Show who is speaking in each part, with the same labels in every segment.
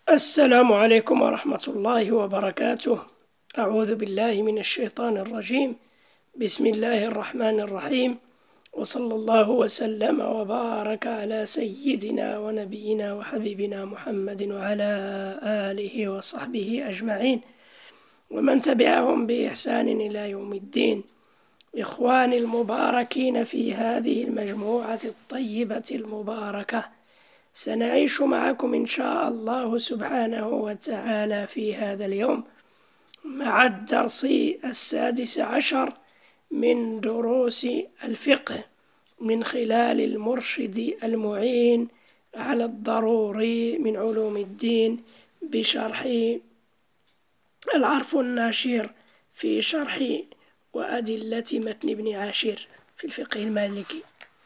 Speaker 1: السلام عليكم ورحمة الله وبركاته. أعوذ بالله من الشيطان الرجيم. بسم الله الرحمن الرحيم، وصلى الله وسلم وبارك على سيدنا ونبينا وحبيبنا محمد وعلى آله وصحبه أجمعين ومن تبعهم بإحسان إلى يوم الدين. إخواني المباركين في هذه المجموعة الطيبة المباركة، سنعيش معكم إن شاء الله سبحانه وتعالى في هذا اليوم مع الدرس 16 من دروس الفقه من خلال المرشد المعين على الضروري من علوم الدين بشرح العرف الناشر في شرح وأدلة متن ابن عاشر في الفقه المالكي.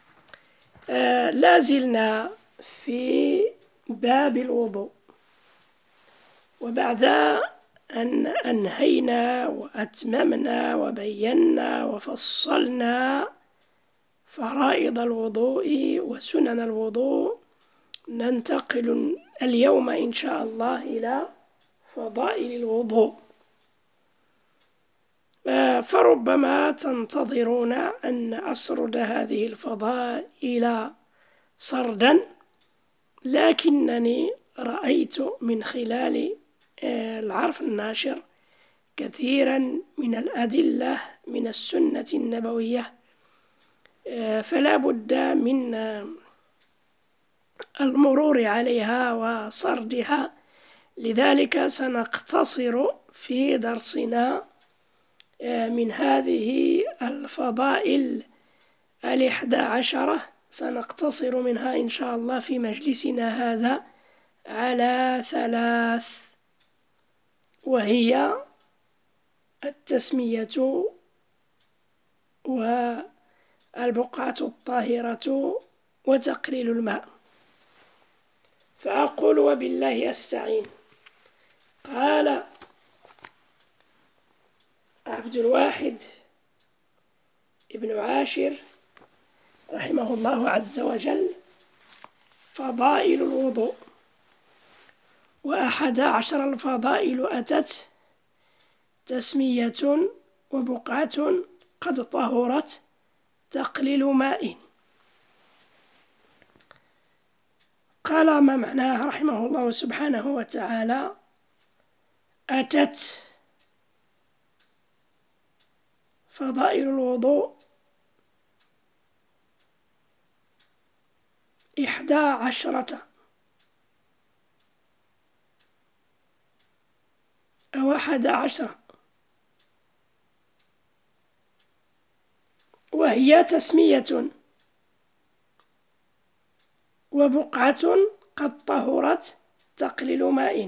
Speaker 1: لازلنا في باب الوضوء، وبعد أن أنهينا وأتممنا وبينا وفصلنا فرائض الوضوء وسنن الوضوء، ننتقل اليوم إن شاء الله إلى فضائل الوضوء. فربما تنتظرون أن أسرد هذه الفضائل سردا، لكنني رأيت من خلال العرف الناشر كثيرا من الأدلة من السنة النبوية، فلا بد من المرور عليها وسردها. لذلك سنقتصر في درسنا من هذه الفضائل 11، سنقتصر منها إن شاء الله في مجلسنا هذا على 3، وهي التسمية والبقعة الطاهرة وتقليل الماء. فأقول وبالله أستعين. قال عبد الواحد ابن عاشر رحمه الله عز وجل: فضائل الوضوء. 11 الفضائل أتت: تسمية، وبقعة قد طهرت، تقليل ماء. قال: ما معناه رحمه الله سبحانه وتعالى أتت فضائل الوضوء 11 أو 11، وهي تسمية، وبقعة قد طهرت، تقليل ماء.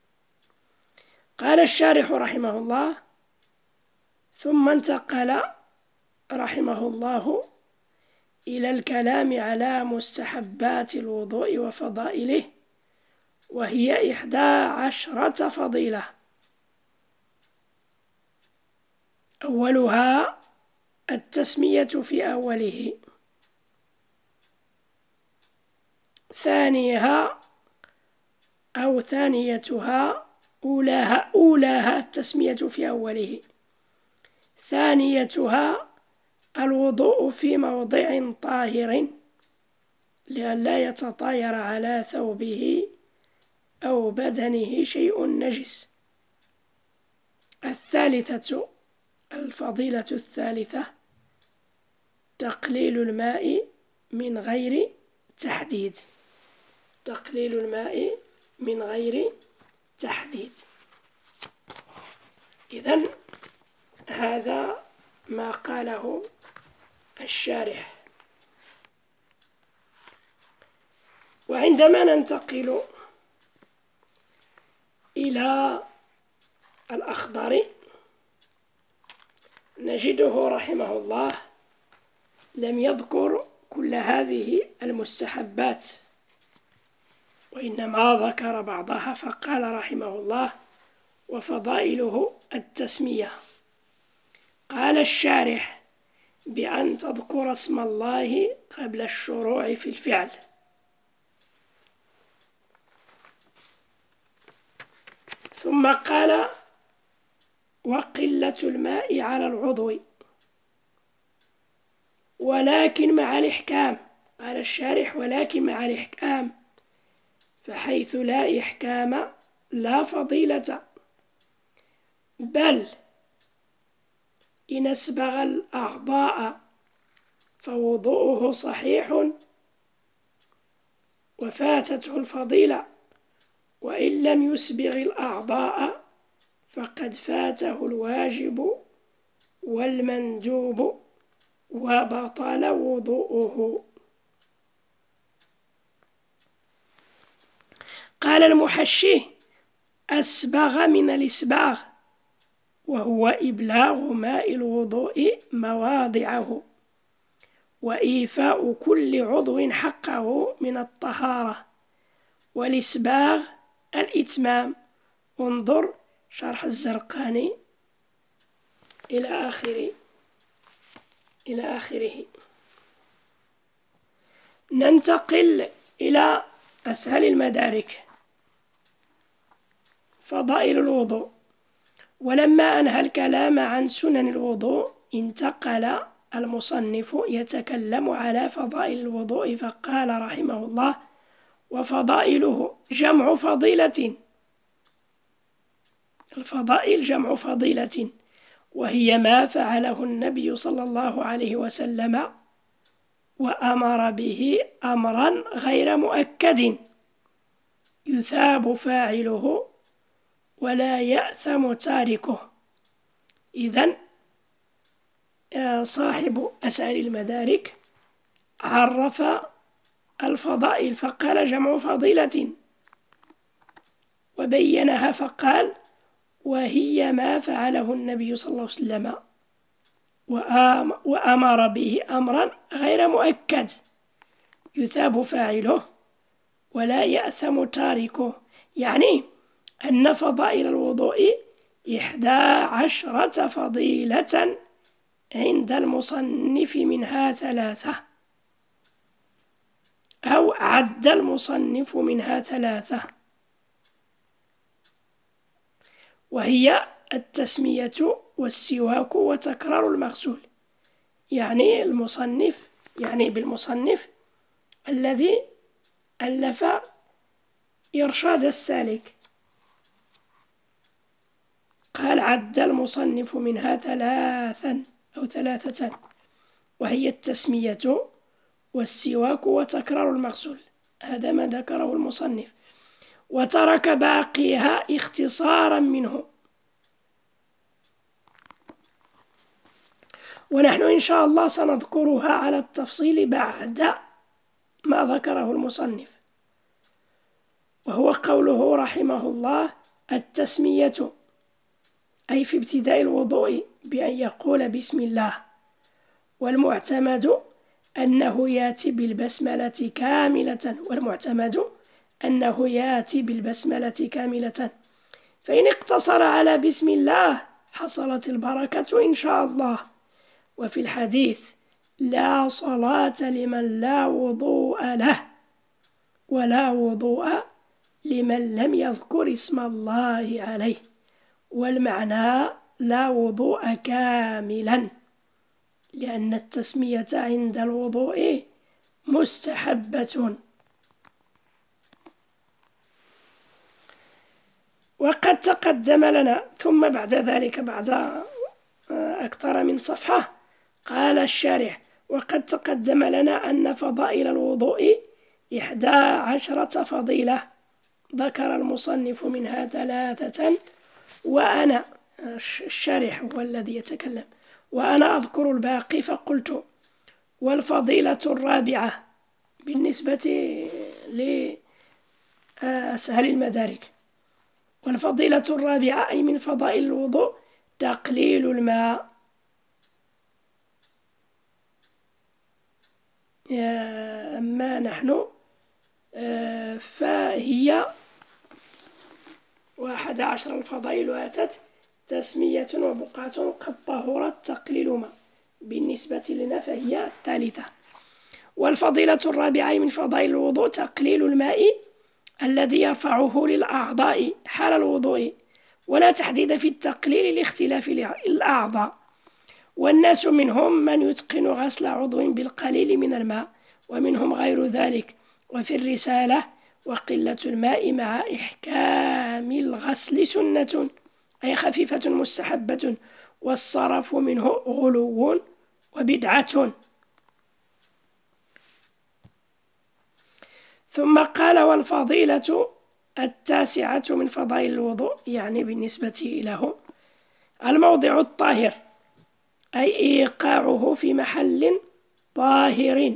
Speaker 1: قال الشارح رحمه الله: ثم انتقل رحمه الله إلى الكلام على مستحبات الوضوء وفضائله، وهي 11 فضيلة. أولها التسمية في أوله، ثانيتها أولاها التسمية في أوله، ثانيتها الوضوء في موضع طاهر لئلا يتطاير على ثوبه أو بدنه شيء نجس. الثالثة الفضيلة الثالثة تقليل الماء من غير تحديد، تقليل الماء من غير تحديد. إذن هذا ما قاله الشارح. وعندما ننتقل إلى الأخضر نجده رحمه الله لم يذكر كل هذه المستحبات، وإنما ذكر بعضها، فقال رحمه الله: وفضائله التسمية. قال الشارح: بأن تذكر اسم الله قبل الشروع في الفعل. ثم قال: وقلة الماء على العضو، ولكن مع الإحكام. قال الشارح: ولكن مع الإحكام، فحيث لا إحكام لا فضيلة، بل إن أسبغ الأعضاء فوضوءه صحيح وفاتته الفضيلة، وإن لم يسبغ الأعضاء فقد فاته الواجب والمندوب وبطل وضوءه. قال المحشي: أسبغ من الإسباغ، وهو إبلاغ ماء الوضوء مواضعه، وإيفاء كل عضو حقه من الطهارة، والإسباغ الإتمام. انظر شرح الزرقاني إلى آخره. ننتقل إلى أسهل المدارك. فضائل الوضوء. ولما أنهى الكلام عن سنن الوضوء انتقل المصنف يتكلم على فضائل الوضوء، فقال رحمه الله: وفضائله جمع فضيلة. الفضائل جمع فضيلة، وهي ما فعله النبي صلى الله عليه وسلم وأمر به أمرا غير مؤكد يثاب فاعله ولا يأثم تاركه. إذن صاحب أسهل المدارك عرف الفضائل فقال: جمع فضيلة، وبينها فقال: وهي ما فعله النبي صلى الله عليه وسلم وأمر به أمرا غير مؤكد يثاب فاعله ولا يأثم تاركه. يعني أن فضائل الوضوء 11 فضيلة عند المصنف، منها 3، أو عد المصنف منها 3، وهي التسمية والسواك وتكرار المغسول. يعني المصنف، يعني بالمصنف الذي ألف إرشاد السالك، قال: عد المصنف منها 3، وهي التسمية والسواك وتكرار المغسول. هذا ما ذكره المصنف، وترك باقيها اختصارا منه. ونحن إن شاء الله سنذكرها على التفصيل بعد ما ذكره المصنف، وهو قوله رحمه الله: التسمية، أي في ابتداء الوضوء بأن يقول بسم الله، والمعتمد أنه يأتي بالبسملة كاملة، فإن اقتصر على بسم الله حصلت البركة إن شاء الله. وفي الحديث: لا صلاة لمن لا وضوء له، ولا وضوء لمن لم يذكر اسم الله عليه. والمعنى لا وضوء كاملا، لأن التسمية عند الوضوء مستحبة. وقد تقدم لنا، ثم بعد ذلك بعد أكثر من صفحة قال الشارح: وقد تقدم لنا أن فضائل الوضوء 11 فضيلة، ذكر المصنف منها 3، وأنا الشارح هو الذي يتكلم، وأنا أذكر الباقي. فقلت: والفضيلة الرابعة بالنسبة لأسهل المدارك، والفضيلة الرابعة أي من فضائل الوضوء تقليل الماء. أما نحن فهي 11 الفضائل أتت تسمية وبقعة قد طهرت تقليل ماء، بالنسبة لنا فهي الثالثة. والفضيلة الرابعة من فضائل الوضوء تقليل الماء الذي يرفعه للأعضاء حال الوضوء، ولا تحديد في التقليل لاختلاف الأعضاء، والناس منهم من يتقن غسل عضو بالقليل من الماء، ومنهم غير ذلك. وفي الرسالة: وقلة الماء مع إحكام الغسل سنة، أي خفيفة مستحبة، والصرف منه غلو وبدعة. ثم قال: والفضيلة التاسعة من فضائل الوضوء، يعني بالنسبة له، الموضع الطاهر، أي إيقاعه في محل طاهر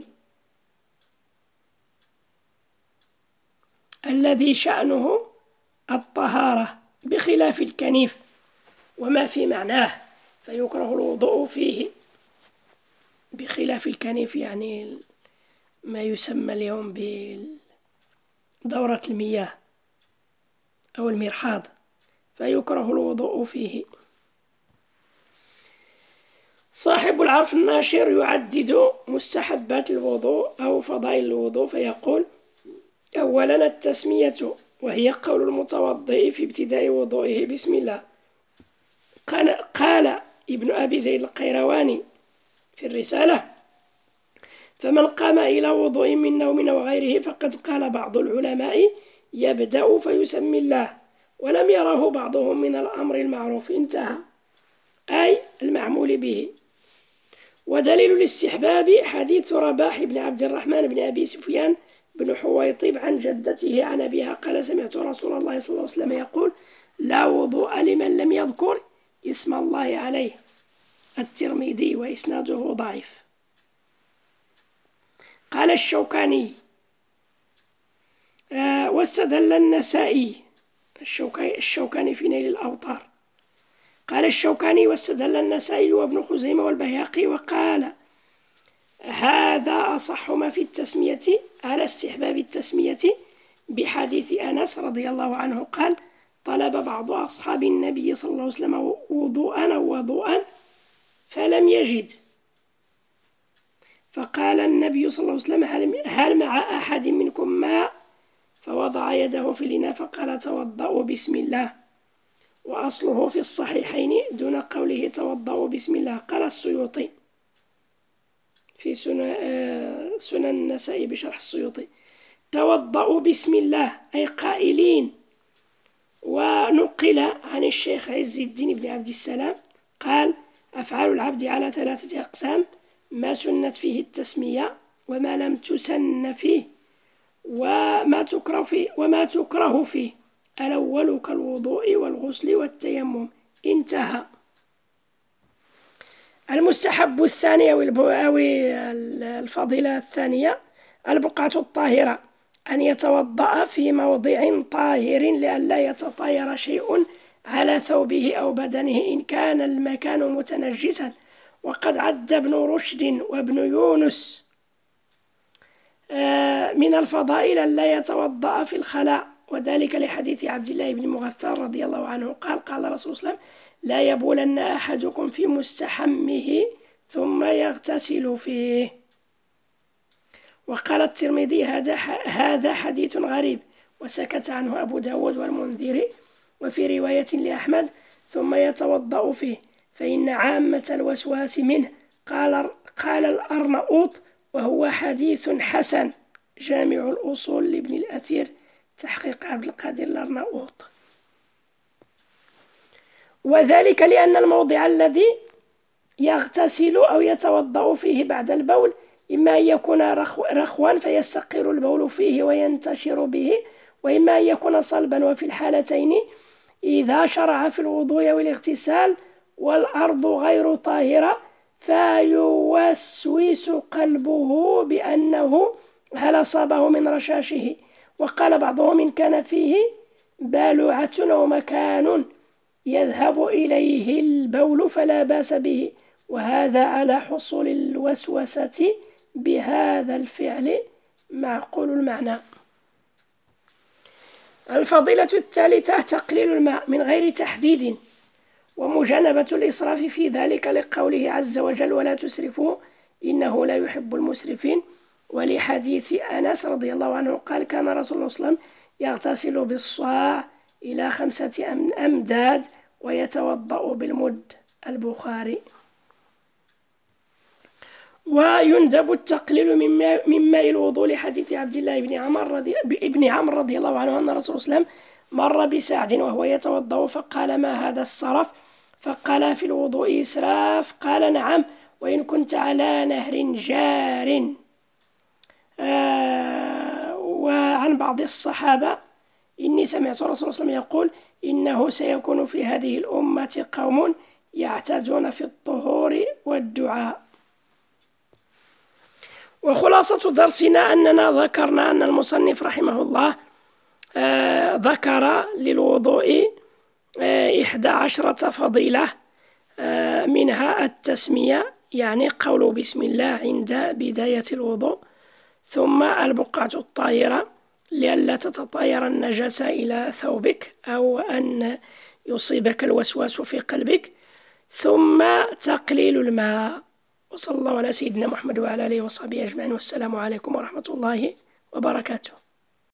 Speaker 1: الذي شأنه الطهارة، بخلاف الكنيف وما في معناه، فيكره الوضوء فيه، بخلاف الكنيف يعني ما يسمى اليوم بدورة المياه أو المرحاض، فيكره الوضوء فيه. صاحب العرف الناشر يعدد مستحبات الوضوء أو فضائل الوضوء، فيقول: أولا التسمية، وهي قول المتوضئ في ابتداء وضوئه بسم الله. قال ابن أبي زيد القيرواني في الرسالة: فمن قام إلى وضوء من نوم أو غيره فقد قال بعض العلماء يبدأ فيسمي الله، ولم يره بعضهم من الأمر المعروف، انتهى، أي المعمول به. ودليل الاستحباب حديث رباح بن عبد الرحمن بن أبي سفيان بن حويطب عن جدته عن أبيها قال: سمعت رسول الله صلى الله عليه وسلم يقول: لا وضوء لمن لم يذكر اسم الله عليه. الترمذي، وإسناده ضعيف. قال الشوكاني واستدل النسائي، الشوكاني في نيل الأوطار، قال الشوكاني: واستدل النسائي وابن خزيمة والبيهقي، وقال: هذا أصح ما في التسمية على استحباب التسمية، بحديث أنس رضي الله عنه قال: طلب بعض أصحاب النبي صلى الله عليه وسلم وضوءا فلم يجد، فقال النبي صلى الله عليه وسلم: هل مع أحد منكم ماء؟ فوضع يده في الإناء فقال: توضأوا بسم الله. وأصله في الصحيحين دون قوله توضأوا بسم الله. قال السيوطي في سنن النسائي بشرح السيوطي: توضأوا بسم الله أي قائلين. ونقل عن الشيخ عز الدين بن عبد السلام قال: أفعال العبد على 3 أقسام: ما سنت فيه التسمية، وما لم تسن فيه، وما تكره فيه. الأول كالوضوء والغسل والتيمم، انتهى. المستحب الثاني أو الفضيلة الثانية: البقعة الطاهرة، أن يتوضأ في موضع طاهر لئلا يتطاير شيء على ثوبه أو بدنه إن كان المكان متنجسا. وقد عد ابن رشد وابن يونس من الفضائل أن لا يتوضأ في الخلاء، وذلك لحديث عبد الله بن مغفر رضي الله عنه قال: قال رسول الله: لا يبولن أحدكم في مستحمه ثم يغتسل فيه. وقال الترمذي: هذا حديث غريب، وسكت عنه أبو داود والمنذري. وفي رواية لأحمد: ثم يتوضأ فيه، فإن عامة الوسواس منه. قال الأرنؤوط: وهو حديث حسن. جامع الأصول لابن الأثير، تحقيق عبد القادر الأرنؤوط. وذلك لأن الموضع الذي يغتسل أو يتوضأ فيه بعد البول إما أن يكون رخوا فيستقر البول فيه وينتشر به، وإما أن يكون صلبا. وفي الحالتين إذا شرع في الوضوء والاغتسال والأرض غير طاهرة فيوسوس قلبه بأنه هل أصابه من رشاشه. وقال بعضهم: إن كان فيه بالوعة أو مكان يذهب إليه البول فلا بأس به، وهذا على حصول الوسوسة بهذا الفعل معقول المعنى. الفضيلة الثالثة: تقليل الماء من غير تحديد، ومجانبة الإسراف في ذلك، لقوله عز وجل: ولا تسرفوا إنه لا يحب المسرفين. ولحديث أنس رضي الله عنه قال: كان رسول الله صلى الله عليه وسلم يغتسل بالصاع إلى 5 أمداد ويتوضأ بالمد. البخاري. ويندب التقليل من ماء الوضوء لحديث عبد الله بن عمرو رضي الله عنه أن الرسول صلى الله عليه وسلم مر بسعد وهو يتوضأ فقال: ما هذا الصرف؟ فقال: في الوضوء إسراف. قال: نعم، وإن كنت على نهر جار. وعن بعض الصحابة: إني سمعت الرسول صلى الله عليه وسلم يقول: إنه سيكون في هذه الأمة قوم يعتادون في الطهور والدعاء. وخلاصة درسنا أننا ذكرنا أن المصنف رحمه الله ذكر للوضوء 11 فضيلة، منها التسمية، يعني قول بسم الله عند بداية الوضوء، ثم البقعة الطاهرة لئلا تتطاير النجاسة إلى ثوبك أو أن يصيبك الوسواس في قلبك، ثم تقليل الماء. وصلى الله على سيدنا محمد وعلى آله وصحبه أجمعين، والسلام عليكم ورحمة الله وبركاته.